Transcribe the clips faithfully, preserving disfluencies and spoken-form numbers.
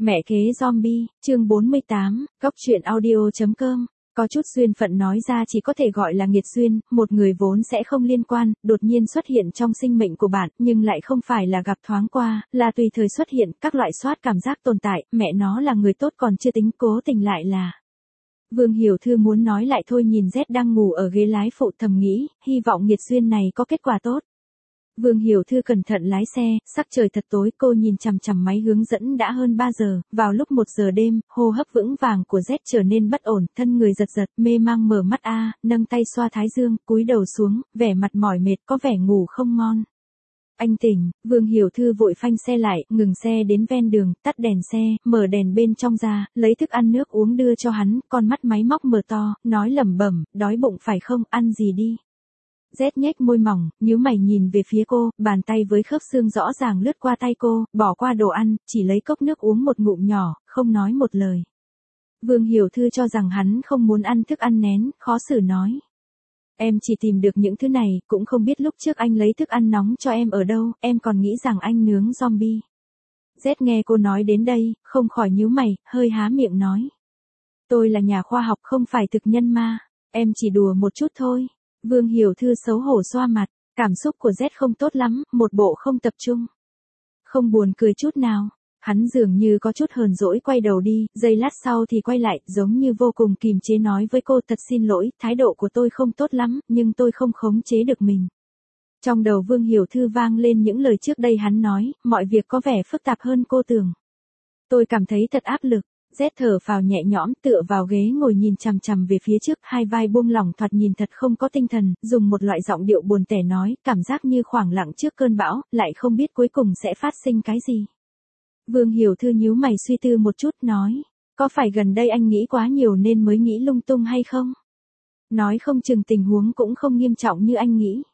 Mẹ kế zombie, chương bốn mươi tám, góc truyện audio.com. Có chút duyên phận nói ra chỉ có thể gọi là nghiệt duyên, một người vốn sẽ không liên quan, đột nhiên xuất hiện trong sinh mệnh của bạn, nhưng lại không phải là gặp thoáng qua, là tùy thời xuất hiện, các loại soát cảm giác tồn tại, mẹ nó là người tốt còn chưa tính, cố tình lại là. Vương Hiểu Thư muốn nói lại thôi, nhìn Z đang ngủ ở ghế lái phụ, thầm nghĩ, hy vọng nghiệt duyên này có kết quả tốt. Vương Hiểu Thư cẩn thận lái xe, sắc trời thật tối, cô nhìn chằm chằm máy hướng dẫn đã hơn ba giờ, vào lúc một giờ đêm, hô hấp vững vàng của Z trở nên bất ổn, thân người giật giật, mê mang mở mắt a, nâng tay xoa thái dương, cúi đầu xuống, vẻ mặt mỏi mệt, có vẻ ngủ không ngon. Anh tỉnh, Vương Hiểu Thư vội phanh xe lại, ngừng xe đến ven đường, tắt đèn xe, mở đèn bên trong ra, lấy thức ăn nước uống đưa cho hắn, con mắt máy móc mở to, nói lẩm bẩm, đói bụng phải không, ăn gì đi. Z nhếch môi mỏng, nhíu mày nhìn về phía cô, bàn tay với khớp xương rõ ràng lướt qua tay cô, bỏ qua đồ ăn, chỉ lấy cốc nước uống một ngụm nhỏ, không nói một lời. Vương Hiểu Thư cho rằng hắn không muốn ăn thức ăn nén, khó xử nói. Em chỉ tìm được những thứ này, cũng không biết lúc trước anh lấy thức ăn nóng cho em ở đâu, em còn nghĩ rằng anh nướng zombie. Z nghe cô nói đến đây, không khỏi nhíu mày, hơi há miệng nói. Tôi là nhà khoa học không phải thực nhân ma, em chỉ đùa một chút thôi. Vương Hiểu Thư xấu hổ xoa mặt, cảm xúc của Z không tốt lắm, một bộ không tập trung. Không buồn cười chút nào, hắn dường như có chút hờn dỗi quay đầu đi, giây lát sau thì quay lại, giống như vô cùng kìm chế nói với cô, thật xin lỗi, thái độ của tôi không tốt lắm, nhưng tôi không khống chế được mình. Trong đầu Vương Hiểu Thư vang lên những lời trước đây hắn nói, mọi việc có vẻ phức tạp hơn cô tưởng. Tôi cảm thấy thật áp lực. Z thở phào nhẹ nhõm, tựa vào ghế ngồi nhìn chằm chằm về phía trước, hai vai buông lỏng, thoạt nhìn thật không có tinh thần, dùng một loại giọng điệu buồn tẻ nói, cảm giác như khoảng lặng trước cơn bão, lại không biết cuối cùng sẽ phát sinh cái gì. Vương Hiểu Thư nhíu mày suy tư một chút, nói, có phải gần đây anh nghĩ quá nhiều nên mới nghĩ lung tung hay không? Nói không chừng tình huống cũng không nghiêm trọng như anh nghĩ.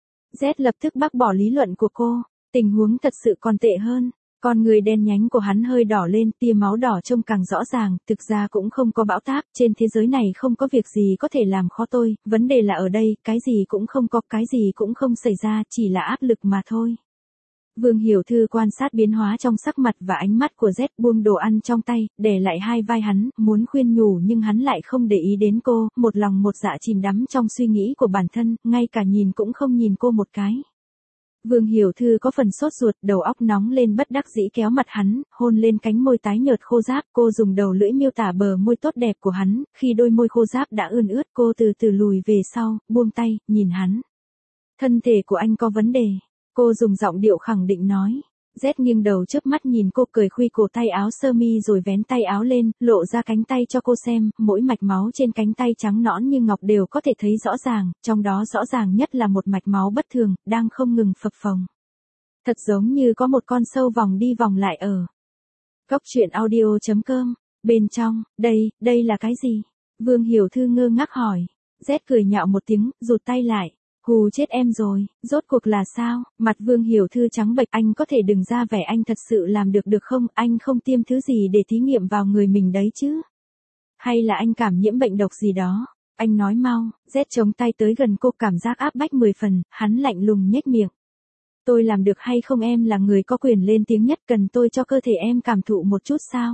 Z lập tức bác bỏ lý luận của cô, tình huống thật sự còn tệ hơn. Con người đen nhánh của hắn hơi đỏ lên, tia máu đỏ trông càng rõ ràng, thực ra cũng không có bão táp, trên thế giới này không có việc gì có thể làm khó tôi, vấn đề là ở đây, cái gì cũng không có, cái gì cũng không xảy ra, chỉ là áp lực mà thôi. Vương Hiểu Thư quan sát biến hóa trong sắc mặt và ánh mắt của Z, buông đồ ăn trong tay, để lại hai vai hắn, muốn khuyên nhủ nhưng hắn lại không để ý đến cô, một lòng một dạ chìm đắm trong suy nghĩ của bản thân, ngay cả nhìn cũng không nhìn cô một cái. Vương Hiểu Thư có phần sốt ruột, đầu óc nóng lên bất đắc dĩ kéo mặt hắn, hôn lên cánh môi tái nhợt khô ráp, cô dùng đầu lưỡi miêu tả bờ môi tốt đẹp của hắn, khi đôi môi khô ráp đã ươn ướt, cô từ từ lùi về sau, buông tay, nhìn hắn. Thân thể của anh có vấn đề, cô dùng giọng điệu khẳng định nói. Z nghiêng đầu chớp mắt nhìn cô, cởi khuy cổ tay áo sơ mi rồi vén tay áo lên, lộ ra cánh tay cho cô xem, mỗi mạch máu trên cánh tay trắng nõn như ngọc đều có thể thấy rõ ràng, trong đó rõ ràng nhất là một mạch máu bất thường, đang không ngừng phập phồng. Thật giống như có một con sâu vòng đi vòng lại ở. Góc truyện audio.com, bên trong, đây, đây là cái gì? Vương Hiểu Thư ngơ ngác hỏi. Z cười nhạo một tiếng, rụt tay lại. Hù chết em rồi, rốt cuộc là sao? Mặt Vương Hiểu Thư trắng bệch, anh có thể đừng ra vẻ anh thật sự làm được được không? Anh không tiêm thứ gì để thí nghiệm vào người mình đấy chứ? Hay là anh cảm nhiễm bệnh độc gì đó? Anh nói mau. Z chống tay tới gần cô, cảm giác áp bách mười phần, hắn lạnh lùng nhếch miệng. Tôi làm được hay không, em là người có quyền lên tiếng nhất, cần tôi cho cơ thể em cảm thụ một chút sao?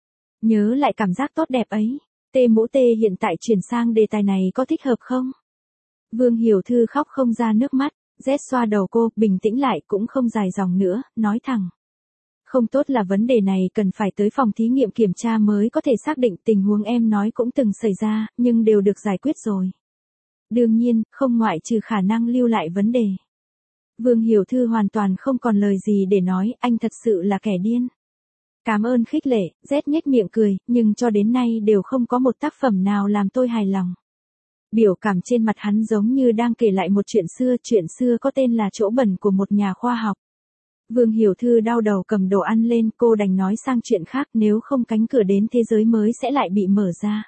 Nhớ lại cảm giác tốt đẹp ấy. Tê mũ tê hiện tại chuyển sang đề tài này có thích hợp không? Vương Hiểu Thư khóc không ra nước mắt, Z xoa đầu cô, bình tĩnh lại, cũng không dài dòng nữa, nói thẳng. Không tốt là vấn đề này cần phải tới phòng thí nghiệm kiểm tra mới có thể xác định, tình huống em nói cũng từng xảy ra, nhưng đều được giải quyết rồi. Đương nhiên, không ngoại trừ khả năng lưu lại vấn đề. Vương Hiểu Thư hoàn toàn không còn lời gì để nói, anh thật sự là kẻ điên. Cảm ơn khích lệ, Z nhếch miệng cười, nhưng cho đến nay đều không có một tác phẩm nào làm tôi hài lòng. Biểu cảm trên mặt hắn giống như đang kể lại một chuyện xưa, chuyện xưa có tên là Chỗ bẩn của một nhà khoa học. Vương Hiểu Thư đau đầu cầm đồ ăn lên, cô đành nói sang chuyện khác, nếu không cánh cửa đến thế giới mới sẽ lại bị mở ra.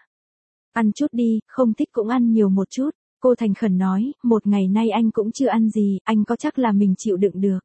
Ăn chút đi, không thích cũng ăn nhiều một chút, cô thành khẩn nói, một ngày nay anh cũng chưa ăn gì, anh có chắc là mình chịu đựng được.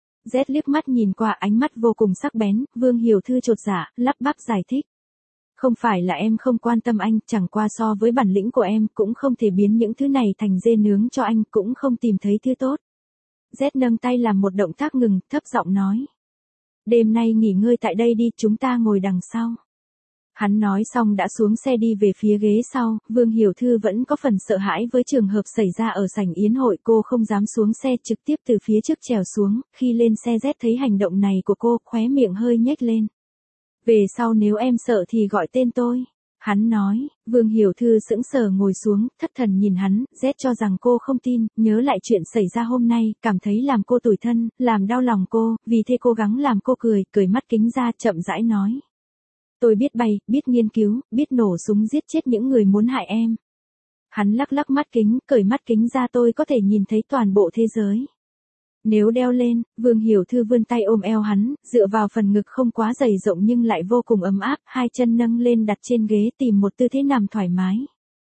Z liếc mắt nhìn qua, ánh mắt vô cùng sắc bén, Vương Hiểu Thư chột dạ, lắp bắp giải thích. Không phải là em không quan tâm anh, chẳng qua so với bản lĩnh của em, cũng không thể biến những thứ này thành dê nướng cho anh, cũng không tìm thấy thứ tốt. Z nâng tay làm một động tác ngừng, thấp giọng nói. đêm nay nghỉ ngơi tại đây đi, chúng ta ngồi đằng sau. Hắn nói xong đã xuống xe đi về phía ghế sau, Vương Hiểu Thư vẫn có phần sợ hãi với trường hợp xảy ra ở sảnh yến hội, cô không dám xuống xe, trực tiếp từ phía trước trèo xuống, khi lên xe Z thấy hành động này của cô, khóe miệng hơi nhếch lên. Về sau nếu em sợ thì gọi tên tôi. Hắn nói. Vương Hiểu Thư sững sờ ngồi xuống, thất thần nhìn hắn, Z cho rằng cô không tin, nhớ lại chuyện xảy ra hôm nay, cảm thấy làm cô tủi thân, làm đau lòng cô, vì thế cố gắng làm cô cười, cười mắt kính ra, chậm rãi nói. Tôi biết bay, biết nghiên cứu, biết nổ súng giết chết những người muốn hại em. Hắn lắc lắc mắt kính, cởi mắt kính ra, tôi có thể nhìn thấy toàn bộ thế giới. Nếu đeo lên, Vương Hiểu Thư vươn tay ôm eo hắn, dựa vào phần ngực không quá dày rộng nhưng lại vô cùng ấm áp, hai chân nâng lên đặt trên ghế tìm một tư thế nằm thoải mái.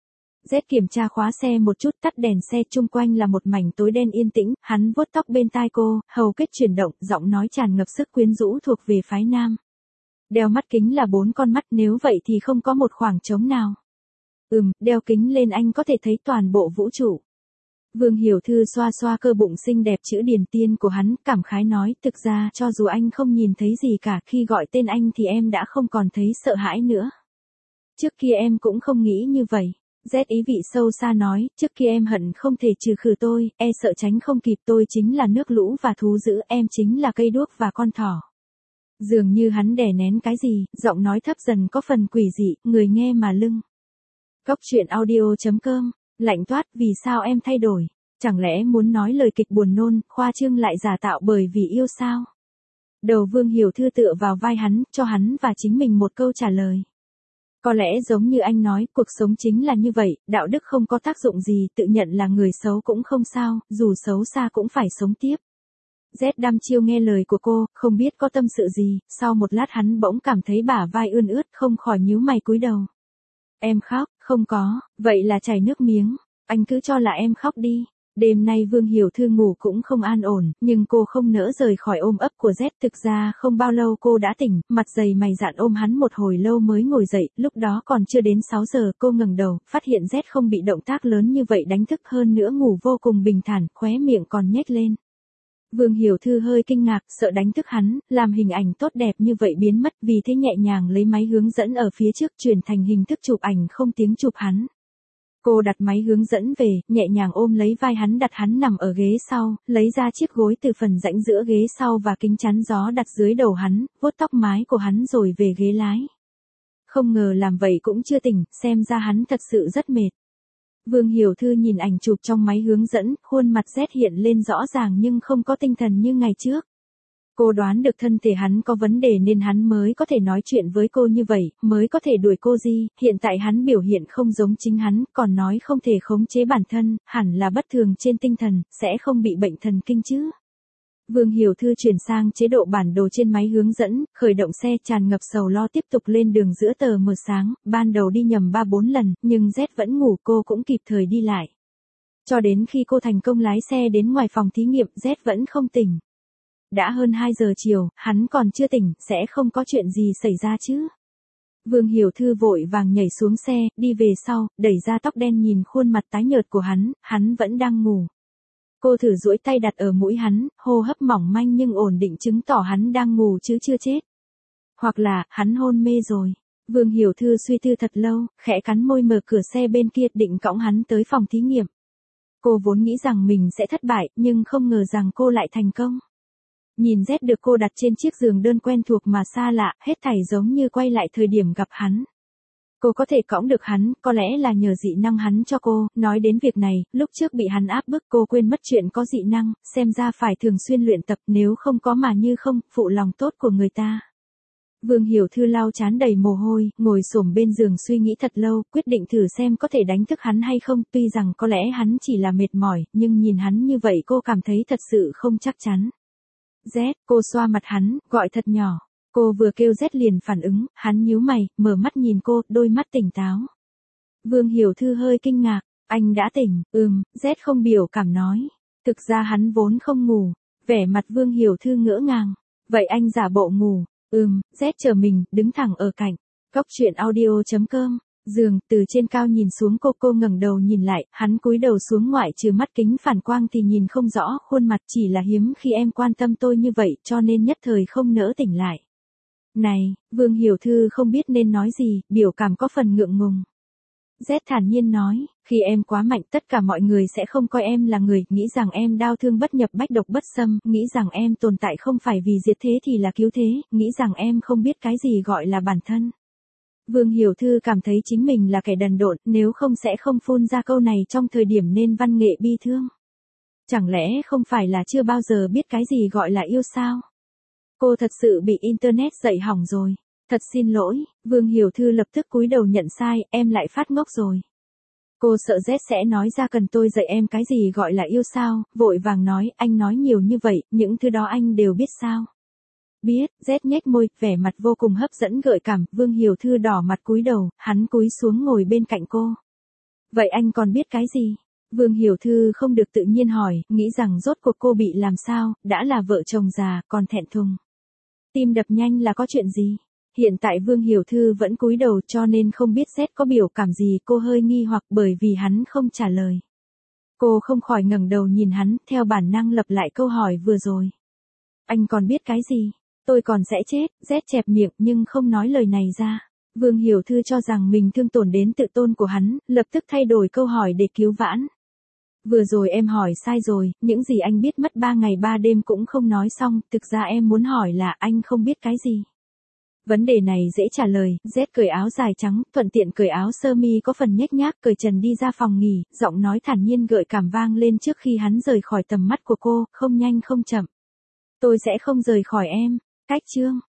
Z kiểm tra khóa xe một chút, tắt đèn xe, chung quanh là một mảnh tối đen yên tĩnh, hắn vuốt tóc bên tai cô, hầu kết chuyển động, giọng nói tràn ngập sức quyến rũ thuộc về phái nam. Đeo mắt kính là bốn con mắt, nếu vậy thì không có một khoảng trống nào. Ừm, đeo kính lên anh có thể thấy toàn bộ vũ trụ. Vương Hiểu Thư xoa xoa cơ bụng xinh đẹp chữ điền tiên của hắn, cảm khái nói, thực ra, cho dù anh không nhìn thấy gì cả, khi gọi tên anh thì em đã không còn thấy sợ hãi nữa. Trước kia em cũng không nghĩ như vậy. Z ý vị sâu xa nói, trước kia em hận không thể trừ khử tôi, e sợ tránh không kịp, tôi chính là nước lũ và thú dữ, em chính là cây đuốc và con thỏ. Dường như hắn đè nén cái gì, giọng nói thấp dần có phần quỷ dị, người nghe mà lưng. Cốc truyện audio chấm com, lạnh toát, vì sao em thay đổi? Chẳng lẽ muốn nói lời kịch buồn nôn, khoa trương lại giả tạo bởi vì yêu sao? Đầu Vương Hiểu Thư tựa vào vai hắn, cho hắn và chính mình một câu trả lời. Có lẽ giống như anh nói, cuộc sống chính là như vậy, đạo đức không có tác dụng gì, tự nhận là người xấu cũng không sao, dù xấu xa cũng phải sống tiếp. Z đăm chiêu nghe lời của cô, không biết có tâm sự gì, sau một lát hắn bỗng cảm thấy bả vai ươn ướt, không khỏi nhíu mày cúi đầu. Em khóc, không có, vậy là chảy nước miếng, anh cứ cho là em khóc đi. Đêm nay Vương Hiểu Thư ngủ cũng không an ổn, nhưng cô không nỡ rời khỏi ôm ấp của Z, thực ra không bao lâu cô đã tỉnh, mặt dày mày dạn ôm hắn một hồi lâu mới ngồi dậy, lúc đó còn chưa đến sáu giờ, cô ngẩng đầu, phát hiện Z không bị động tác lớn như vậy đánh thức, hơn nữa ngủ vô cùng bình thản, khóe miệng còn nhếch lên. Vương Hiểu Thư hơi kinh ngạc, sợ đánh thức hắn, làm hình ảnh tốt đẹp như vậy biến mất, vì thế nhẹ nhàng lấy máy hướng dẫn ở phía trước chuyển thành hình thức chụp ảnh không tiếng chụp hắn. Cô đặt máy hướng dẫn về, nhẹ nhàng ôm lấy vai hắn, đặt hắn nằm ở ghế sau, lấy ra chiếc gối từ phần rãnh giữa ghế sau và kính chắn gió đặt dưới đầu hắn, vuốt tóc mái của hắn rồi về ghế lái. Không ngờ làm vậy cũng chưa tỉnh, xem ra hắn thật sự rất mệt. Vương Hiểu Thư nhìn ảnh chụp trong máy hướng dẫn, khuôn mặt Z hiện lên rõ ràng nhưng không có tinh thần như ngày trước. Cô đoán được thân thể hắn có vấn đề nên hắn mới có thể nói chuyện với cô như vậy, mới có thể đuổi cô đi, hiện tại hắn biểu hiện không giống chính hắn, còn nói không thể khống chế bản thân, hẳn là bất thường trên tinh thần, sẽ không bị bệnh thần kinh chứ. Vương Hiểu Thư chuyển sang chế độ bản đồ trên máy hướng dẫn, khởi động xe, tràn ngập sầu lo tiếp tục lên đường giữa tờ mờ sáng, ban đầu đi nhầm ba bốn lần, nhưng Z vẫn ngủ, cô cũng kịp thời đi lại. Cho đến khi cô thành công lái xe đến ngoài phòng thí nghiệm, Z vẫn không tỉnh. Đã hơn hai giờ chiều, hắn còn chưa tỉnh, sẽ không có chuyện gì xảy ra chứ. Vương Hiểu Thư vội vàng nhảy xuống xe, đi về sau, đẩy ra tóc đen nhìn khuôn mặt tái nhợt của hắn, hắn vẫn đang ngủ. Cô thử duỗi tay đặt ở mũi hắn, hô hấp mỏng manh nhưng ổn định chứng tỏ hắn đang ngủ chứ chưa chết. Hoặc là, hắn hôn mê rồi. Vương Hiểu Thư suy tư thật lâu, khẽ cắn môi mở cửa xe bên kia định cõng hắn tới phòng thí nghiệm. Cô vốn nghĩ rằng mình sẽ thất bại, nhưng không ngờ rằng cô lại thành công. Nhìn Z được cô đặt trên chiếc giường đơn quen thuộc mà xa lạ, hết thảy giống như quay lại thời điểm gặp hắn. Cô có thể cõng được hắn, có lẽ là nhờ dị năng hắn cho cô, nói đến việc này, lúc trước bị hắn áp bức cô quên mất chuyện có dị năng, xem ra phải thường xuyên luyện tập, nếu không có mà như không, phụ lòng tốt của người ta. Vương Hiểu Thư lau trán đầy mồ hôi, ngồi xổm bên giường suy nghĩ thật lâu, quyết định thử xem có thể đánh thức hắn hay không, tuy rằng có lẽ hắn chỉ là mệt mỏi, nhưng nhìn hắn như vậy cô cảm thấy thật sự không chắc chắn. Z, cô xoa mặt hắn, gọi thật nhỏ. Cô vừa kêu Z liền phản ứng, hắn nhíu mày, mở mắt nhìn cô, đôi mắt tỉnh táo. Vương Hiểu Thư hơi kinh ngạc, anh đã tỉnh, ừm, Z không biểu cảm nói. Thực ra hắn vốn không ngủ, vẻ mặt Vương Hiểu Thư ngỡ ngàng. Vậy anh giả bộ ngủ, ừm, Z chờ mình, đứng thẳng ở cạnh. Cốc truyện audio chấm com giường, từ trên cao nhìn xuống cô cô ngẩng đầu nhìn lại, hắn cúi đầu xuống ngoại trừ mắt kính phản quang thì nhìn không rõ khuôn mặt, chỉ là hiếm khi em quan tâm tôi như vậy cho nên nhất thời không nỡ tỉnh lại. Này, Vương Hiểu Thư không biết nên nói gì, biểu cảm có phần ngượng ngùng. Z thản nhiên nói, khi em quá mạnh tất cả mọi người sẽ không coi em là người, nghĩ rằng em đau thương bất nhập bách độc bất xâm, nghĩ rằng em tồn tại không phải vì diệt thế thì là cứu thế, nghĩ rằng em không biết cái gì gọi là bản thân. Vương Hiểu Thư cảm thấy chính mình là kẻ đần độn, nếu không sẽ không phun ra câu này trong thời điểm nên văn nghệ bi thương. Chẳng lẽ không phải là chưa bao giờ biết cái gì gọi là yêu sao? Cô thật sự bị Internet dạy hỏng rồi. Thật xin lỗi, Vương Hiểu Thư lập tức cúi đầu nhận sai, em lại phát ngốc rồi. Cô sợ Z sẽ nói ra cần tôi dạy em cái gì gọi là yêu sao, vội vàng nói, anh nói nhiều như vậy, những thứ đó anh đều biết sao. Biết, Z nhếch môi, vẻ mặt vô cùng hấp dẫn gợi cảm, Vương Hiểu Thư đỏ mặt cúi đầu, hắn cúi xuống ngồi bên cạnh cô. Vậy anh còn biết cái gì? Vương Hiểu Thư không được tự nhiên hỏi, nghĩ rằng rốt cuộc cô bị làm sao, đã là vợ chồng già, còn thẹn thùng. Tim đập nhanh là có chuyện gì? Hiện tại Vương Hiểu Thư vẫn cúi đầu cho nên không biết Z có biểu cảm gì, cô hơi nghi hoặc bởi vì hắn không trả lời. Cô không khỏi ngẩng đầu nhìn hắn, theo bản năng lặp lại câu hỏi vừa rồi. Anh còn biết cái gì? Tôi còn sẽ chết, Z chẹp miệng nhưng không nói lời này ra. Vương Hiểu Thư cho rằng mình thương tổn đến tự tôn của hắn, lập tức thay đổi câu hỏi để cứu vãn. Vừa rồi em hỏi sai rồi, những gì anh biết mất ba ngày ba đêm cũng không nói xong, thực ra em muốn hỏi là anh không biết cái gì. Vấn đề này dễ trả lời, Z cởi áo dài trắng, thuận tiện cởi áo sơ mi có phần nhếch nhác, cởi trần đi ra phòng nghỉ, giọng nói thản nhiên gợi cảm vang lên trước khi hắn rời khỏi tầm mắt của cô, không nhanh không chậm. Tôi sẽ không rời khỏi em, cách chương.